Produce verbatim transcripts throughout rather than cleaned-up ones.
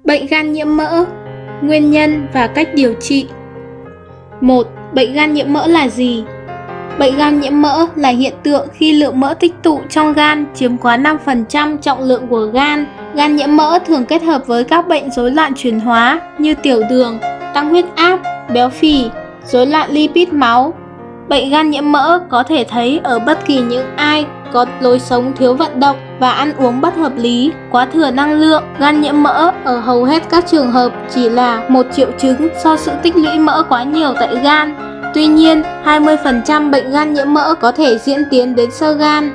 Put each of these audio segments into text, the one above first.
Bệnh gan nhiễm mỡ, nguyên nhân và cách điều trị. một. Bệnh gan nhiễm mỡ là gì? Bệnh gan nhiễm mỡ là hiện tượng khi lượng mỡ tích tụ trong gan chiếm quá năm phần trăm trọng lượng của gan. Gan nhiễm mỡ thường kết hợp với các bệnh rối loạn chuyển hóa như tiểu đường, tăng huyết áp, béo phì, rối loạn lipid máu. Bệnh gan nhiễm mỡ có thể thấy ở bất kỳ những ai có lối sống thiếu vận động và ăn uống bất hợp lý, quá thừa năng lượng. Gan nhiễm mỡ ở hầu hết các trường hợp chỉ là một triệu chứng do sự tích lũy mỡ quá nhiều tại gan. Tuy nhiên, hai mươi phần trăm bệnh gan nhiễm mỡ có thể diễn tiến đến xơ gan.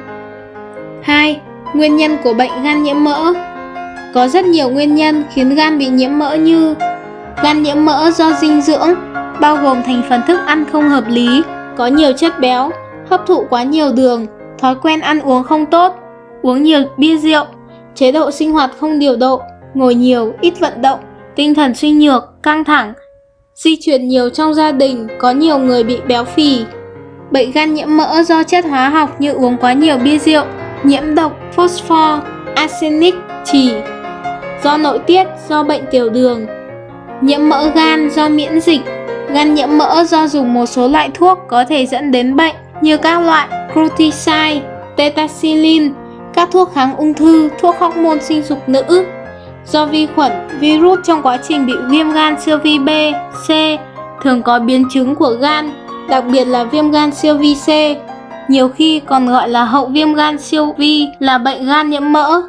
hai. Nguyên nhân của bệnh gan nhiễm mỡ. Có rất nhiều nguyên nhân khiến gan bị nhiễm mỡ như gan nhiễm mỡ do dinh dưỡng, bao gồm thành phần thức ăn không hợp lý, có nhiều chất béo, hấp thụ quá nhiều đường, thói quen ăn uống không tốt, uống nhiều bia rượu, chế độ sinh hoạt không điều độ, ngồi nhiều, ít vận động, tinh thần suy nhược, căng thẳng, di chuyển nhiều trong gia đình, có nhiều người bị béo phì. Bệnh gan nhiễm mỡ do chất hóa học như uống quá nhiều bia rượu, nhiễm độc, phosphor, arsenic, chì. Do nội tiết, do bệnh tiểu đường. Nhiễm mỡ gan do miễn dịch. Gan nhiễm mỡ do dùng một số loại thuốc có thể dẫn đến bệnh như các loại cortisone, tetracycline, các thuốc kháng ung thư, thuốc hormone sinh dục nữ. Do vi khuẩn, virus trong quá trình bị viêm gan siêu vi B, C, thường có biến chứng của gan, đặc biệt là viêm gan siêu vi C, nhiều khi còn gọi là hậu viêm gan siêu vi là bệnh gan nhiễm mỡ.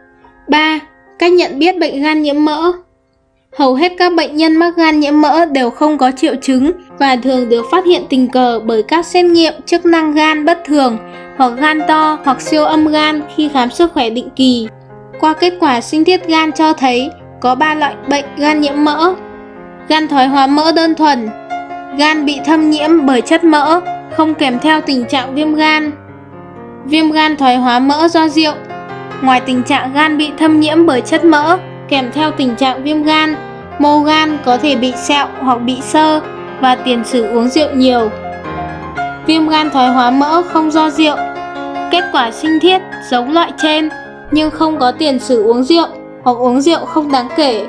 ba. Cách nhận biết bệnh gan nhiễm mỡ. Hầu hết các bệnh nhân mắc gan nhiễm mỡ đều không có triệu chứng và thường được phát hiện tình cờ bởi các xét nghiệm chức năng gan bất thường hoặc gan to hoặc siêu âm gan khi khám sức khỏe định kỳ. Qua kết quả sinh thiết gan cho thấy có ba loại bệnh gan nhiễm mỡ. Gan thoái hóa mỡ đơn thuần, gan bị thâm nhiễm bởi chất mỡ, không kèm theo tình trạng viêm gan. Viêm gan thoái hóa mỡ do rượu. Ngoài tình trạng gan bị thâm nhiễm bởi chất mỡ, kèm theo tình trạng viêm gan, mô gan có thể bị sẹo hoặc bị xơ và tiền sử uống rượu nhiều. Viêm gan thoái hóa mỡ không do rượu. Kết quả sinh thiết giống loại trên nhưng không có tiền sử uống rượu hoặc uống rượu không đáng kể.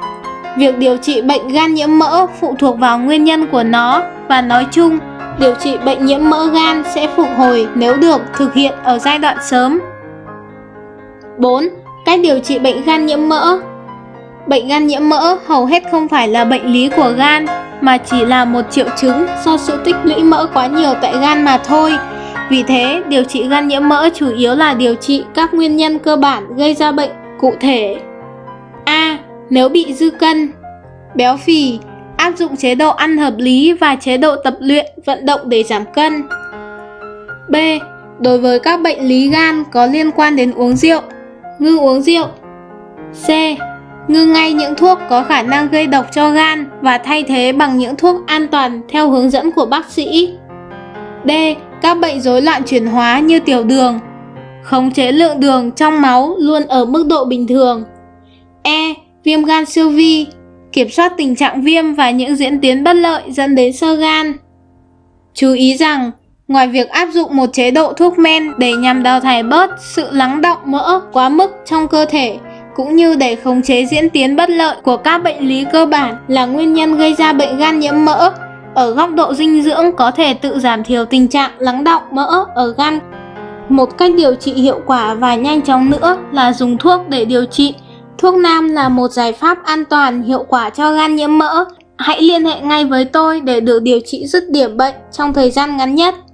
Việc điều trị bệnh gan nhiễm mỡ phụ thuộc vào nguyên nhân của nó và nói chung, điều trị bệnh nhiễm mỡ gan sẽ phục hồi nếu được thực hiện ở giai đoạn sớm. bốn. Cách điều trị bệnh gan nhiễm mỡ. Bệnh gan nhiễm mỡ hầu hết không phải là bệnh lý của gan mà chỉ là một triệu chứng do sự tích lũy mỡ quá nhiều tại gan mà thôi. Vì thế, điều trị gan nhiễm mỡ chủ yếu là điều trị các nguyên nhân cơ bản gây ra bệnh cụ thể. A. Nếu bị dư cân, béo phì, áp dụng chế độ ăn hợp lý và chế độ tập luyện, vận động để giảm cân. B. Đối với các bệnh lý gan có liên quan đến uống rượu, ngưng uống rượu. C. Ngưng ngay những thuốc có khả năng gây độc cho gan và thay thế bằng những thuốc an toàn theo hướng dẫn của bác sĩ. D. Các bệnh rối loạn chuyển hóa như tiểu đường. Khống chế lượng đường trong máu luôn ở mức độ bình thường. E. Viêm gan siêu vi. Kiểm soát tình trạng viêm và những diễn tiến bất lợi dẫn đến xơ gan. Chú ý rằng, ngoài việc áp dụng một chế độ thuốc men để nhằm đào thải bớt sự lắng đọng mỡ quá mức trong cơ thể, cũng như để khống chế diễn tiến bất lợi của các bệnh lý cơ bản là nguyên nhân gây ra bệnh gan nhiễm mỡ, ở góc độ dinh dưỡng có thể tự giảm thiểu tình trạng lắng đọng mỡ ở gan. Một cách điều trị hiệu quả và nhanh chóng nữa là dùng thuốc để điều trị. Thuốc nam là một giải pháp an toàn, hiệu quả cho gan nhiễm mỡ. Hãy liên hệ ngay với tôi để được điều trị dứt điểm bệnh trong thời gian ngắn nhất.